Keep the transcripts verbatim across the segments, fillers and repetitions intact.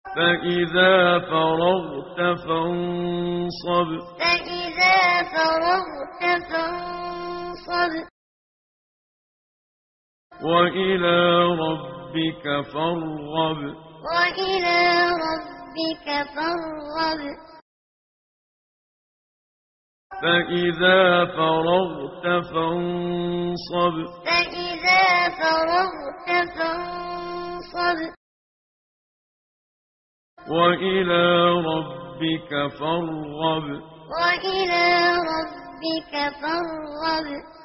فإذا فرغت فانصب فإذا فرغت فانصب وإلى ربك فارغب وإلى ربك فارغب فإذا فرغت فانصب فإذا فرغت فانصب وإلى ربك فارغب وإلى ربك فارغب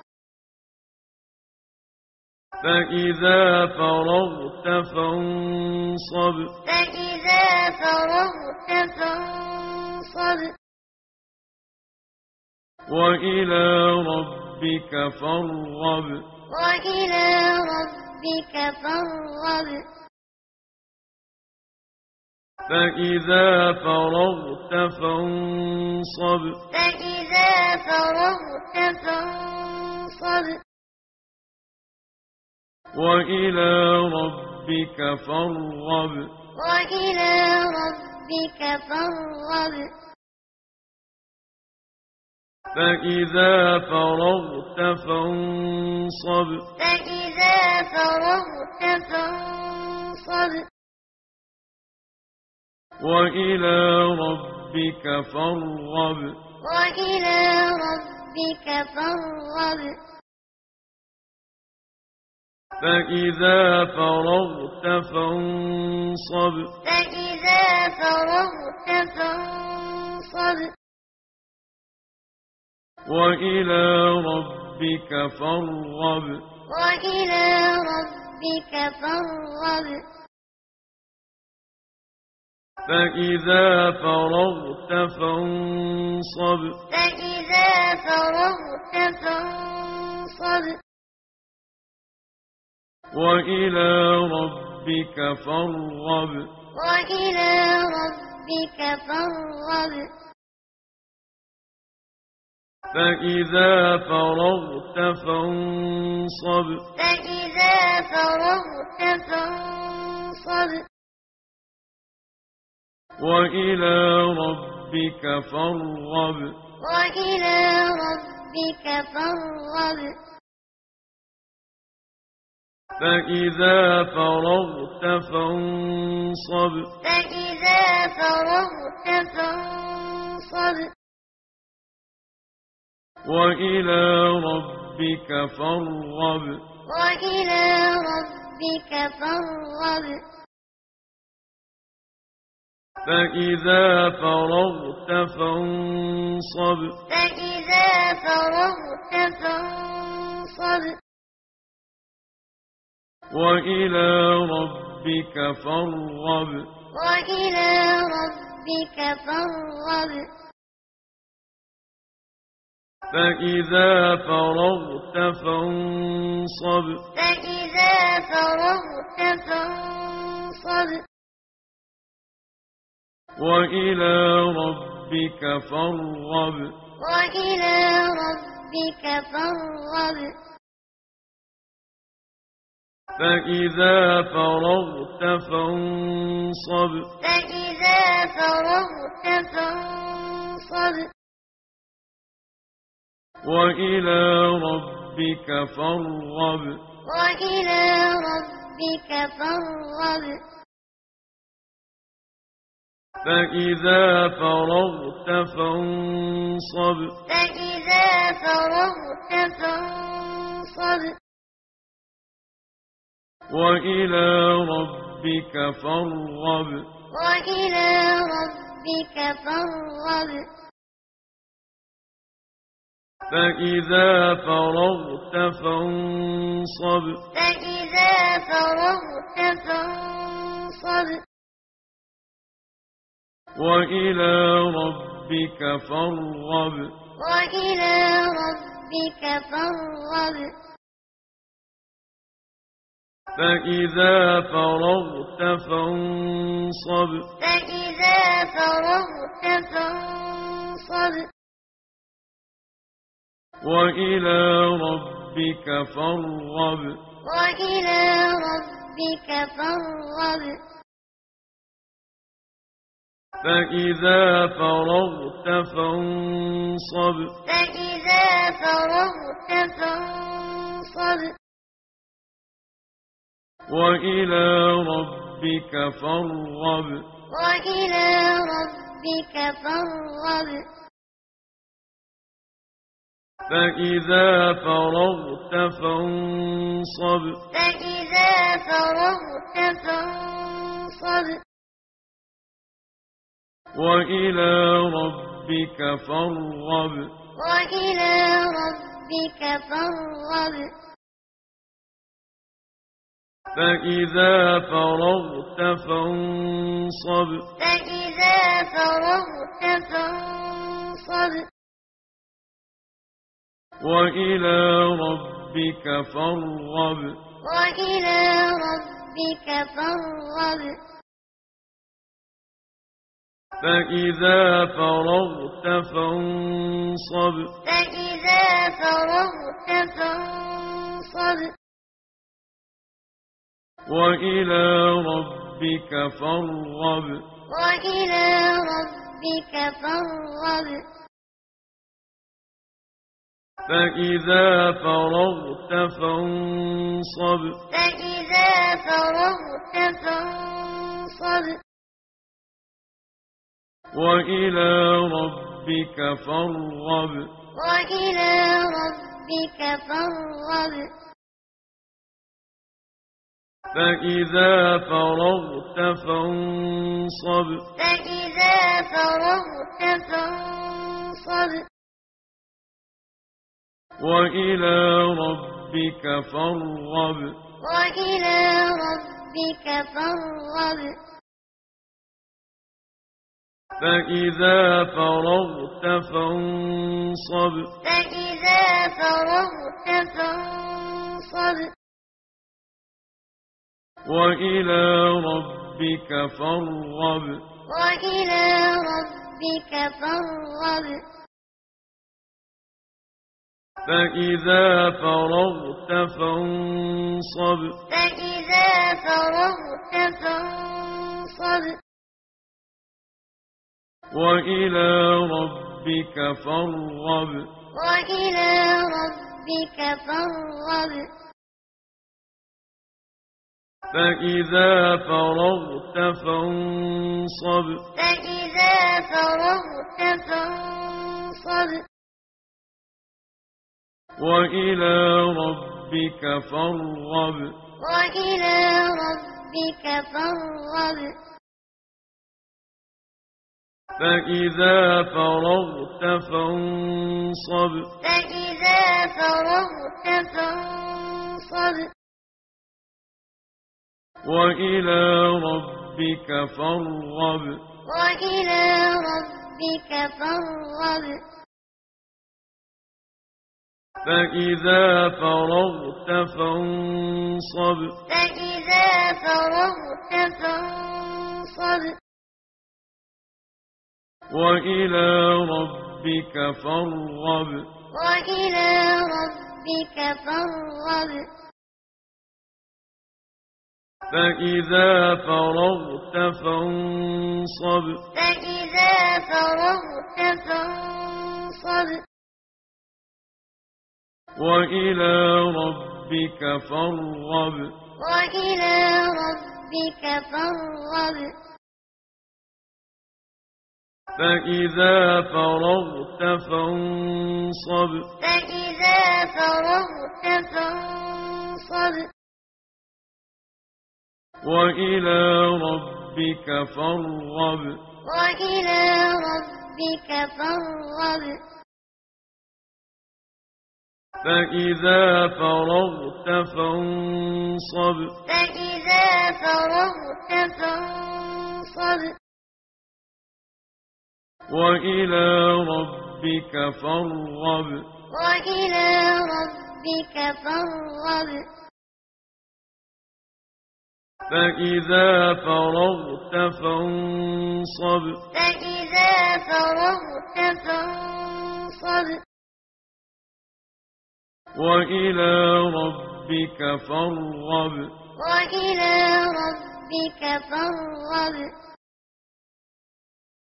فإذا فرغت فانصب فإذا فرغت فانصب وإلى ربك فارغب وإلى ربك فارغب فإذا فرغت فانصب فإذا فرغت فانصب وإلى ربك فارغب وإلى ربك فارغب فإذا فرغت فانصب فإذا فرغت فانصب وإلى ربك فارغب وإلى ربك فارغب فإذا فرغت فانصب فإذا فرغت فانصب وإلى ربك فارغب وإلى ربك فارغب فإذا فرغت فانصب فإذا فرغت فانصب وإلى ربك فارغب وإلى ربك فارغب فإذا فرغت فانصب فإذا فرغت فانصب وإلى ربك فارغب وإلى ربك فارغب فإذا فرغت فانصب فإذا فرغت فانصب وإلى ربك فارغب وإلى ربك فارغب فإذا فرغت فانصب فإذا فرغت فانصب وإلى ربك فارغب وإلى ربك فارغب فإذا فرغت فانصب فإذا فرغت فانصب وإلى ربك فارغب وإلى ربك فارغب فإذا فرغت فانصب فإذا فرغت فانصب وإلى ربك فارغب وإلى ربك فارغب فإذا فرغت فانصب فإذا فرغت فانصب وإلى ربك فارغب وإلى ربك فارغب فإذا فرغت فانصب فإذا فرغت فانصب وإلى ربك فارغب وإلى ربك فارغب فإذا فرغت فانصب فإذا فرغت فانصب وإلى ربك فارغب وإلى ربك فارغب فإذا فرغت فانصب فإذا فرغت فانصب وإلى ربك فارغب وإلى ربك فارغب فإذا فرغت فانصب فإذا فرغت فانصب وإلى ربك فارغب وإلى ربك فارغب فإذا فرغت فانصب فإذا فرغت فانصب وإلى ربك فارغب وإلى ربك فارغب فإذا فرغت فانصب فإذا فرغت فانصب وإلى ربك فارغب وإلى ربك فارغب فإذا فرغت فانصب فإذا فرغت فانصب وإلى ربك فارغب وإلى ربك فارغب فإذا فرغت فانصب فإذا فرغت فانصب وإلى ربك فارغب وإلى ربك فارغب فإذا فرغت فانصب فإذا فرغت فانصب وإلى ربك فارغب وإلى ربك فارغب فإذا فرغت فانصب فإذا فرغت فانصب وإلى ربك فارغب وإلى ربك فارغب فإذا فرغت فانصب فإذا فرغت فانصب وإلى ربك فارغب وإلى ربك فارغب فإذا فرغت فانصب فإذا فرغت فانصب وإلى ربك فارغب وإلى ربك فارغب فإذا فرغت فانصب فإذا فرغت فانصب وإلى ربك فارغب وإلى ربك فارغب فإذا فرغت فانصب فإذا فرغت فانصب وإلى ربك فارغب وإلى ربك فارغب فإذا فرغت فانصب فإذا فرغت فانصب وإلى ربك فارغب وإلى ربك فارغب فإذا فرغت فانصب فإذا فرغت فانصب وإلى ربك فارغب وإلى ربك فارغب فإذا فرغت فانصب فإذا فرغت فانصب وإلى ربك فارغب وإلى ربك فارغب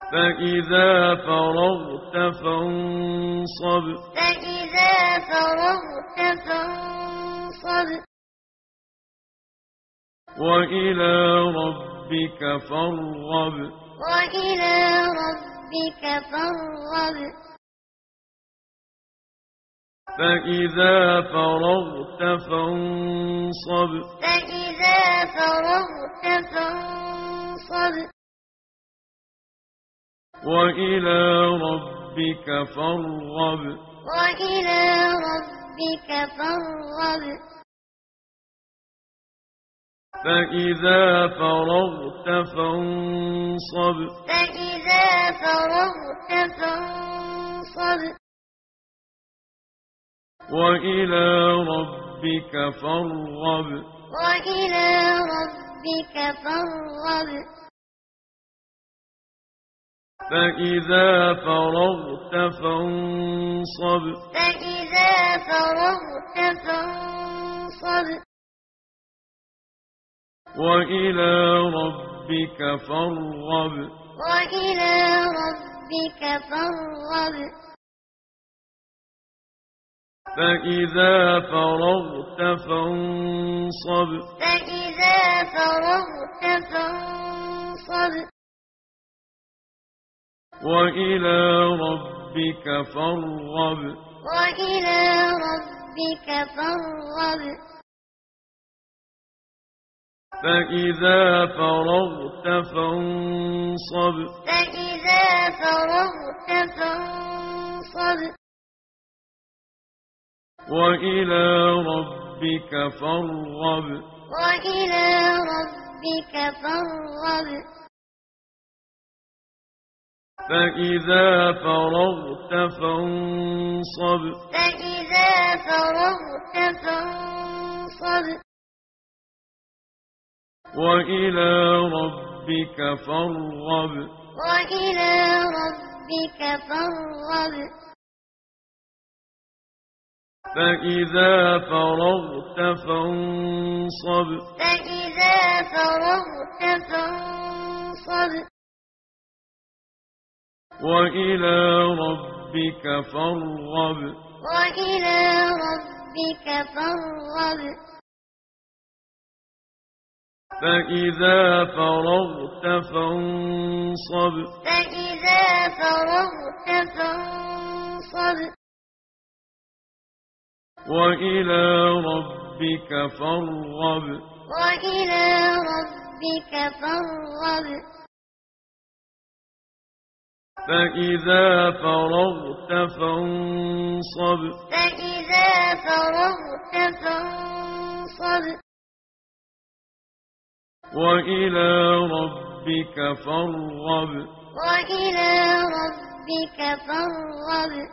فإذا فرغت فانصب فإذا فرغت فانصب وإلى ربك فارغب وإلى ربك فارغب فإذا فرغت فانصب فإذا فرغت فانصب وإلى ربك فارغب وإلى ربك فارغب فإذا فرغت فانصب فإذا فرغت فانصب وإلى ربك فارغب وإلى ربك فارغب فإذا فرغت فانصب فإذا فرغت فانصب وإلى ربك فارغب وإلى ربك فارغب فإذا فرغت فانصب فإذا فرغت فانصب وإلى ربك فارغب وإلى ربك فارغب فإذا فرغت فانصب فإذا فرغت فانصب وإلى ربك فارغب وإلى ربك فارغب فإذا فرغت فانصب فإذا فرغت فانصب وإلى ربك فارغب وإلى ربك فارغب فإذا فرغت فانصب فإذا فرغت فانصب وإلى ربك فارغب وإلى ربك فارغب فإذا فرغت فانصب فإذا فرغت فانصب وإلى ربك فارغب وإلى ربك فارغب فإذا فرغت فانصب فإذا فرغت فانصب وإلى ربك فارغب وإلى ربك فارغب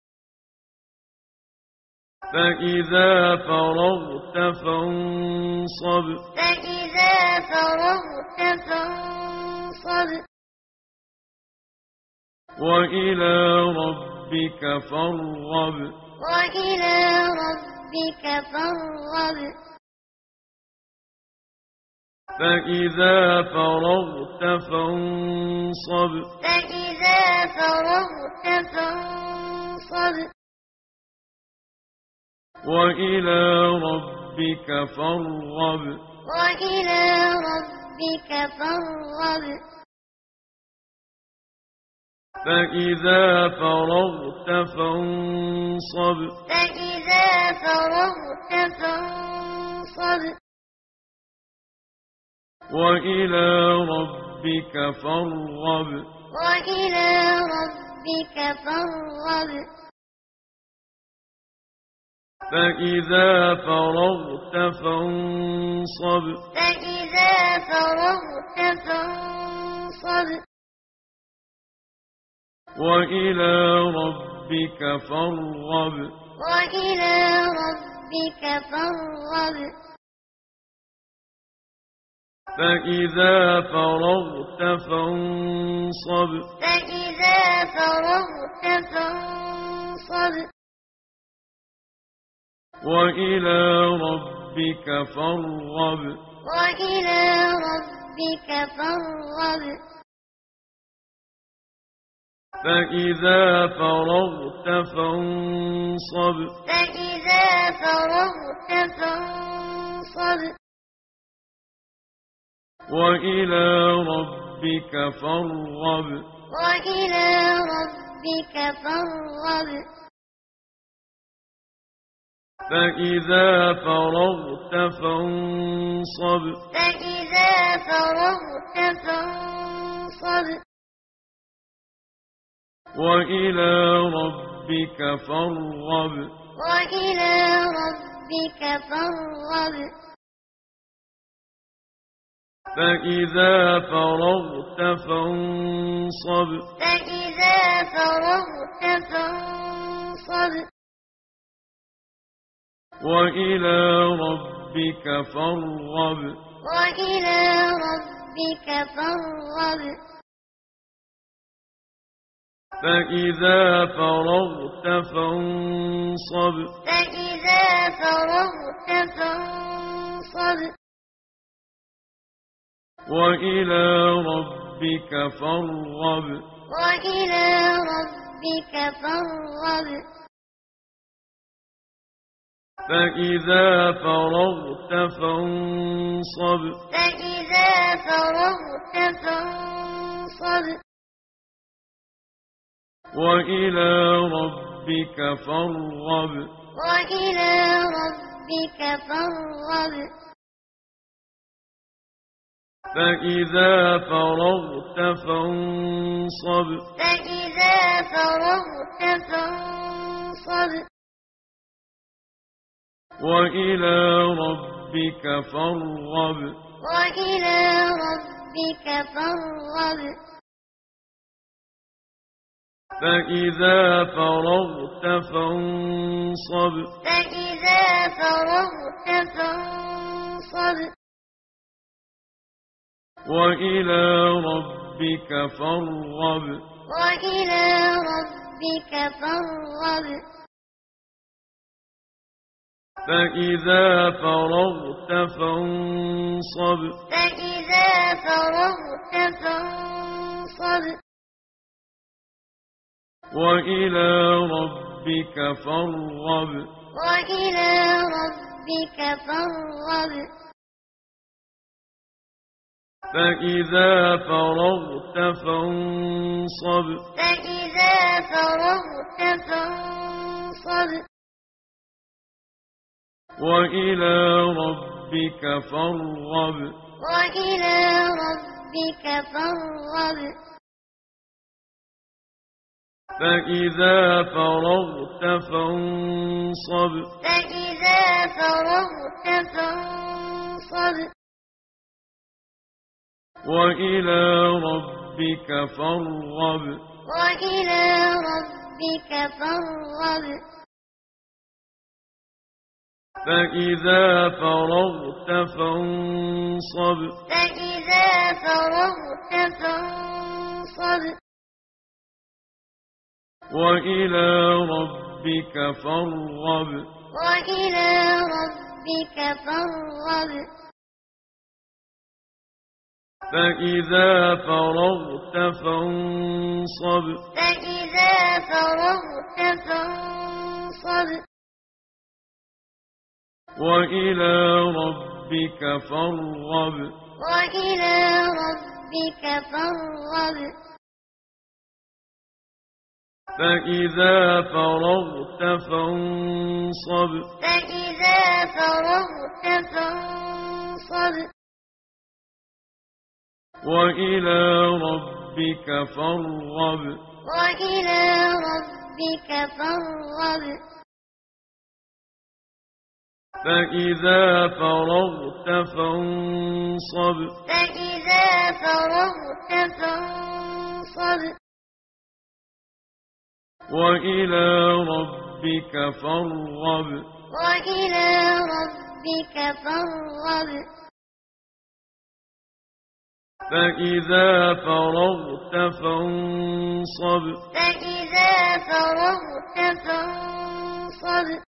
فإذا فرغت فانصب فإذا فرغت فانصب وإلى ربك فارغب وإلى ربك فارغب فإذا فرغت فانصب فإذا فرغت فانصب وإلى ربك فارغب وإلى ربك فارغب فإذا فرغت فانصب فإذا فرغت فانصب وإلى ربك فارغب وإلى ربك فارغب فإذا فرغت فانصب فإذا فرغت فانصب وإلى ربك فارغب وإلى ربك فارغب فإذا فرغت فانصب فإذا فرغت فانصب وإلى ربك فارغب وإلى ربك فارغب فإذا فرغت فانصب فإذا فرغت فانصب وإلى ربك فارغب وإلى ربك فارغب فإذا فرغت فانصب فإذا فرغت فانصب وإلى ربك فارغب وإلى ربك فارغب فإذا فرغت فانصب فإذا فرغت فانصب وإلى ربك فارغب وإلى ربك فارغب فإذا فرغت فانصب فإذا فرغت فانصب وإلى ربك فارغب وإلى ربك فارغب فإذا فرغت فانصب فإذا فرغت فانصب وإلى ربك فارغب وإلى ربك فارغب فإذا فرغت فانصب فإذا فرغت فانصب وإلى ربك فارغب وإلى ربك فارغب فإذا فرغت فانصب فإذا فرغت فانصب وإلى ربك فارغب وإلى ربك فارغب فإذا فرغت فانصب فإذا فرغت فانصب وإلى ربك فارغب وإلى ربك فارغب فإذا فرغت فانصب فإذا فرغت فانصب وإلى ربك فارغب وإلى ربك فارغب فإذا فرغت فانصب فإذا فرغت فانصب وإلى ربك فارغب وإلى ربك فارغب فإذا فرغت فانصب فإذا فرغت فانصب وإلى ربك فارغب وإلى ربك فارغب فإذا فرغت فانصب فإذا فرغت فانصب وإلى ربك فارغب وإلى ربك فارغب فإذا فرغت فانصب فإذا فرغت فانصب وإلى ربك فارغب وإلى ربك فارغب فإذا فرغت فانصب فإذا فرغت فانصب وإلى ربك فارغب وإلى ربك فارغب فإذا فرغت فانصب فإذا فرغت فانصب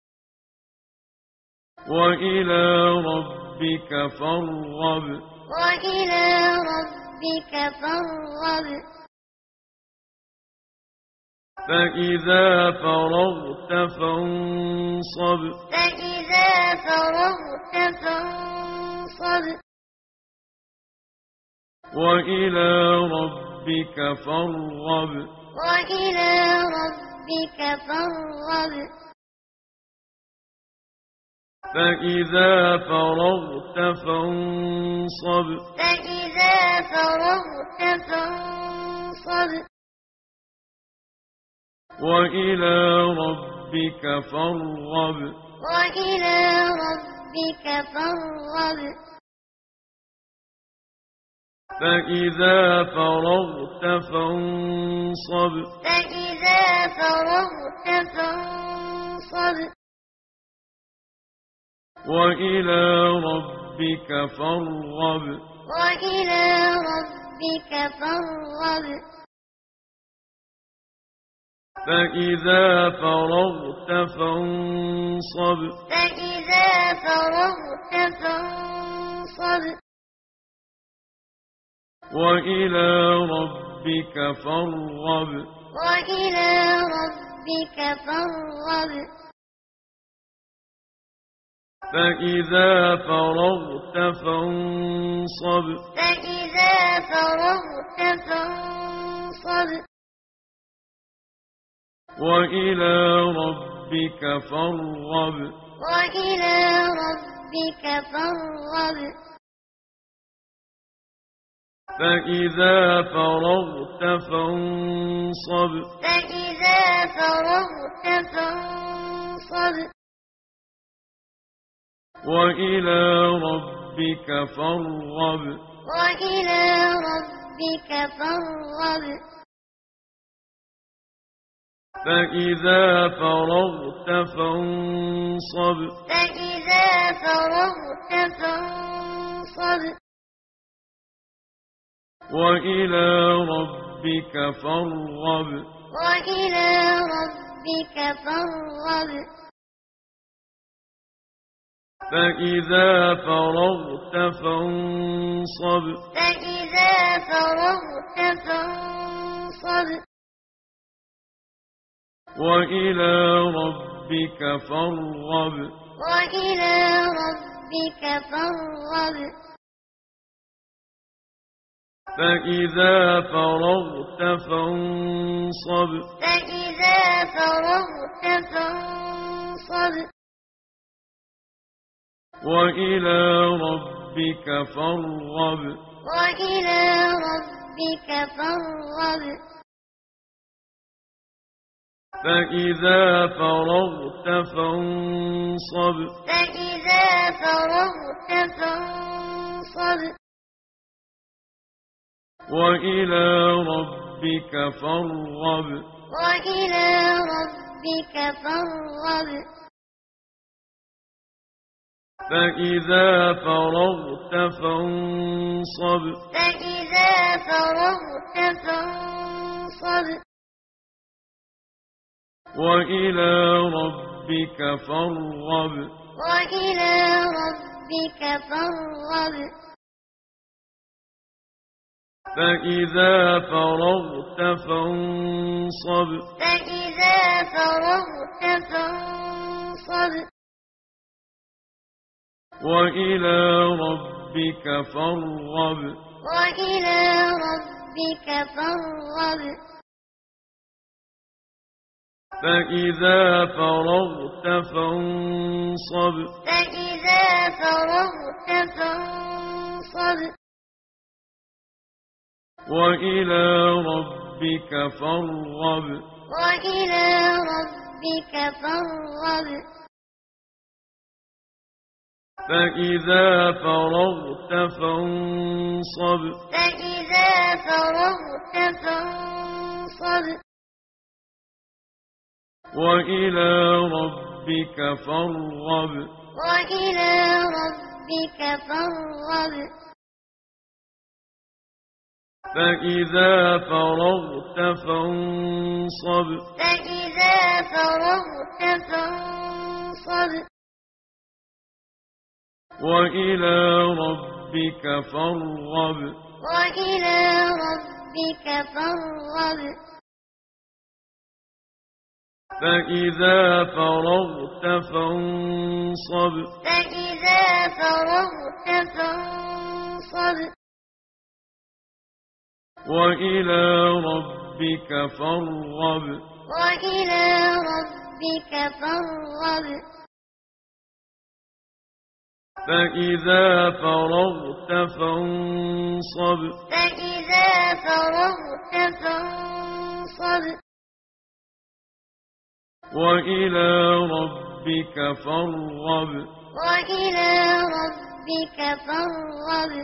وإلى ربك فارغب وإلى ربك فارغب فإذا فرغت فانصب فإذا فرغت فانصب وإلى ربك فارغب وإلى ربك فارغب فإذا فرغت فانصب فإذا فرغت فانصب وإلى ربك فارغب وإلى ربك فارغب فإذا فرغت فانصب فإذا فرغت فانصب وإلى ربك فارغب وإلى ربك فارغب فإذا فرغت فانصب فإذا فرغت فانصب وإلى ربك فارغب وإلى ربك فارغب فإذا فرغت فانصب فإذا فرغت فانصب وإلى ربك فارغب وإلى ربك فارغب فإذا فرغت فانصب فإذا فرغت فانصب وإلى ربك فارغب وإلى ربك فارغب فإذا فرغت فانصب فإذا فرغت فانصب وإلى ربك فارغب وإلى ربك فارغب فإذا فرغت فانصب فإذا فرغت فانصب وإلى ربك فارغب وإلى ربك فارغب فإذا فرغت فانصب فإذا فرغت فانصب وإلى ربك فارغب وإلى ربك فارغب فإذا فرغت فانصب فإذا فرغت فانصب وإلى ربك فارغب وإلى ربك فارغب فإذا فرغت فانصب فإذا فرغت فانصب وإلى ربك فارغب وإلى ربك فارغب فإذا فرغت فانصب فإذا فرغت فانصب وإلى ربك فارغب وإلى ربك فارغب فإذا فرغت فانصب فإذا فرغت فانصب وإلى ربك فارغب وإلى ربك فارغب فإذا فرغت فانصب فإذا فرغت فانصب وإلى ربك فارغب وإلى ربك فارغب فإذا فرغت فانصب فإذا فرغت فانصب وإلى ربك فارغب وإلى ربك فارغب فإذا فرغت فانصب فإذا فرغت فانصب وإلى ربك فارغب وإلى ربك فارغب فإذا فرغت فانصب فإذا فرغت فانصب وإلى ربك فارغب وإلى ربك فارغب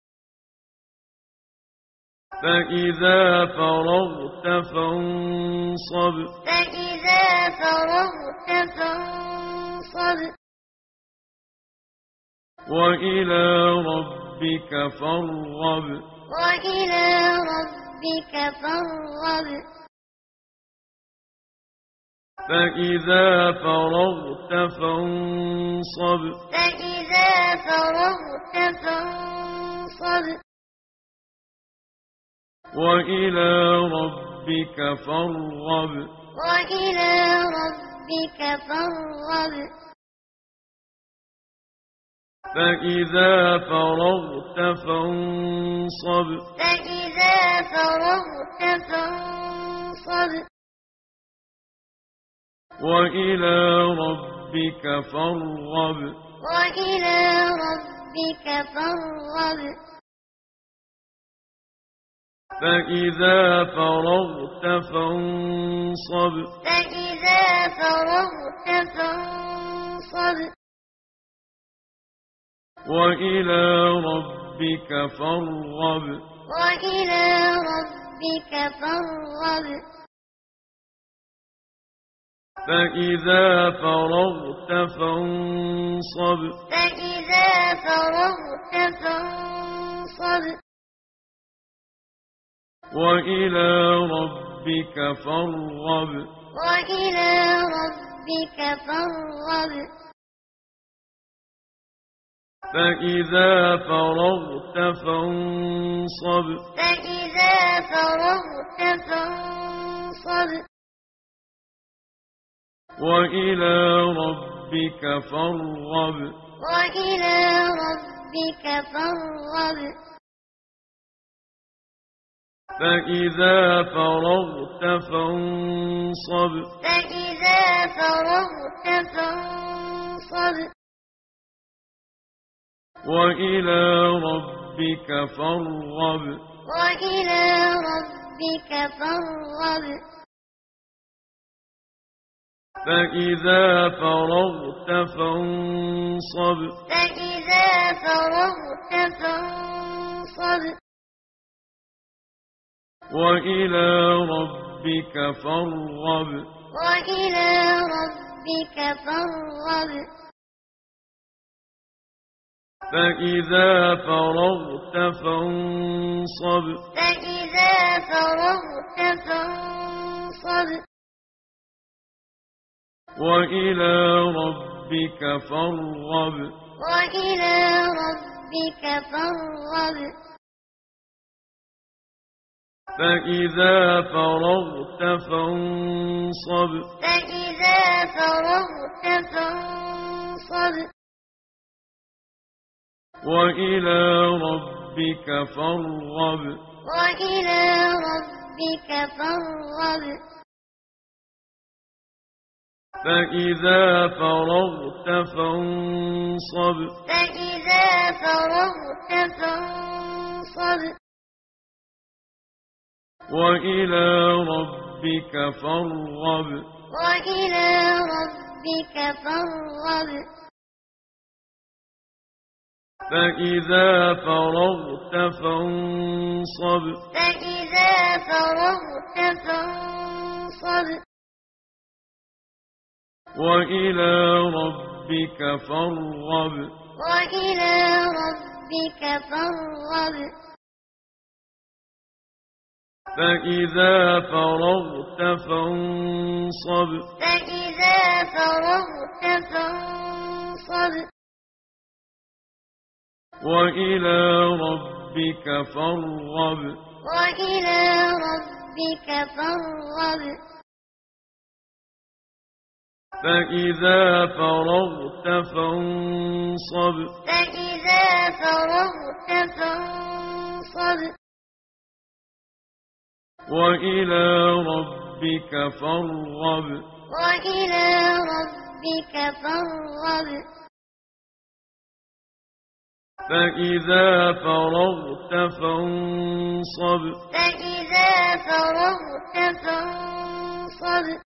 فإذا فرغت فانصب فإذا فرغت فانصب وإلى ربك فارغب وإلى ربك فارغب فإذا فرغت فانصب فإذا فرغت فانصب وإلى ربك فارغب وإلى ربك فارغب فإذا فرغت فانصب فإذا فرغت فانصب وإلى ربك فارغب وإلى ربك فارغب فإذا فرغت فانصب فإذا فرغت فانصب وإلى ربك فارغب وإلى ربك فارغب فإذا فرغت فانصب فإذا فرغت فانصب وإلى ربك فارغب وإلى ربك فارغب فإذا فرغت فانصب فإذا فرغت فانصب وإلى ربك فارغب وإلى ربك فارغب فإذا فرغت فانصب فإذا فرغت فانصب وإلى ربك فارغب وإلى ربك فارغب فإذا فرغت فانصب فإذا فرغت فانصب وإلى ربك فارغب وإلى ربك فارغب فإذا فرغت فانصب فإذا فرغت فانصب وإلى ربك فارغب وإلى ربك فارغب فإذا فرغت فانصب فإذا فرغت فانصب وإلى ربك فارغب وإلى ربك فارغب فإذا فرغت فانصب فإذا فرغت فانصب وإلى ربك فارغب وإلى ربك فارغب فإذا فرغت فانصب فإذا فرغت فانصب وإلى ربك فارغب وإلى ربك فارغب فإذا فرغت فانصب فإذا فرغت فانصب وإلى ربك فارغب وإلى ربك فارغب فإذا فرغت فانصب فإذا فرغت فانصب وإلى ربك فارغب وإلى ربك فارغب فإذا فرغت فانصب فإذا فرغت فانصب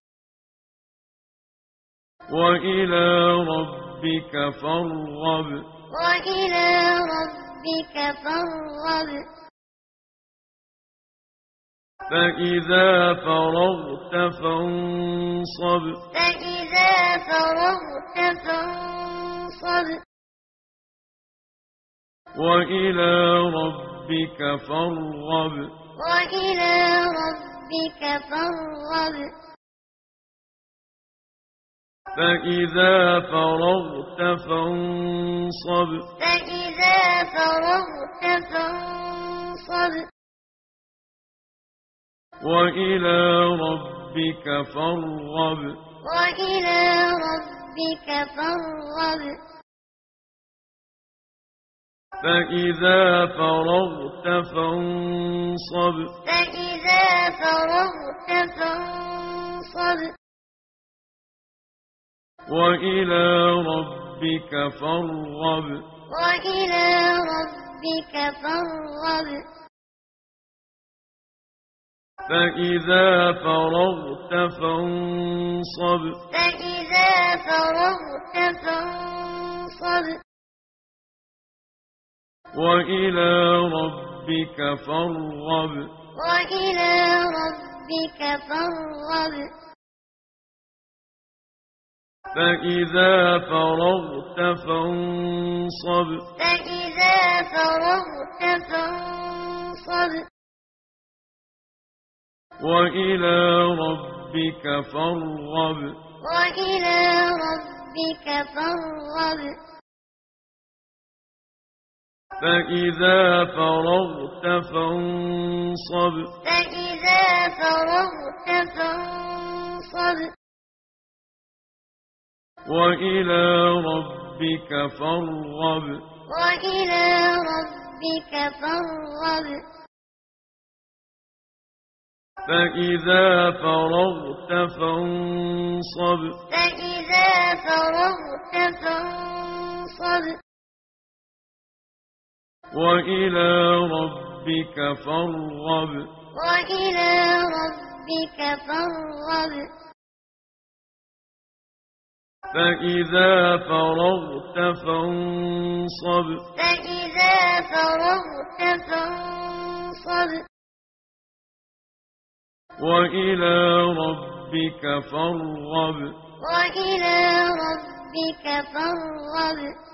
وإلى ربك فارغب وإلى ربك فارغب فإذا فرغت فانصب فإذا فرغت فانصب وإلى ربك فارغب وإلى ربك فارغب فإذا فرغت فانصب فإذا فرغت فانصب وإلى ربك فارغب وإلى ربك فارغب فإذا فرغت فانصب فإذا فرغت فانصب وإلى ربك فارغب وإلى ربك فارغب فإذا فرغت فانصب فإذا فرغت فانصب وإلى ربك فارغب وإلى ربك فارغب فإذا فرغت فانصب فإذا فرغت فانصب وإلى ربك فارغب وإلى ربك فارغب فإذا فرغت فانصب فإذا فرغت فانصب وإلى ربك فارغب وإلى ربك فارغب فإذا فرغت فانصب فإذا فرغت فانصب وإلى ربك فارغب وإلى ربك فارغب فإذا فرغت فانصب فإذا فرغت فانصب وإلى ربك فارغب وإلى ربك فارغب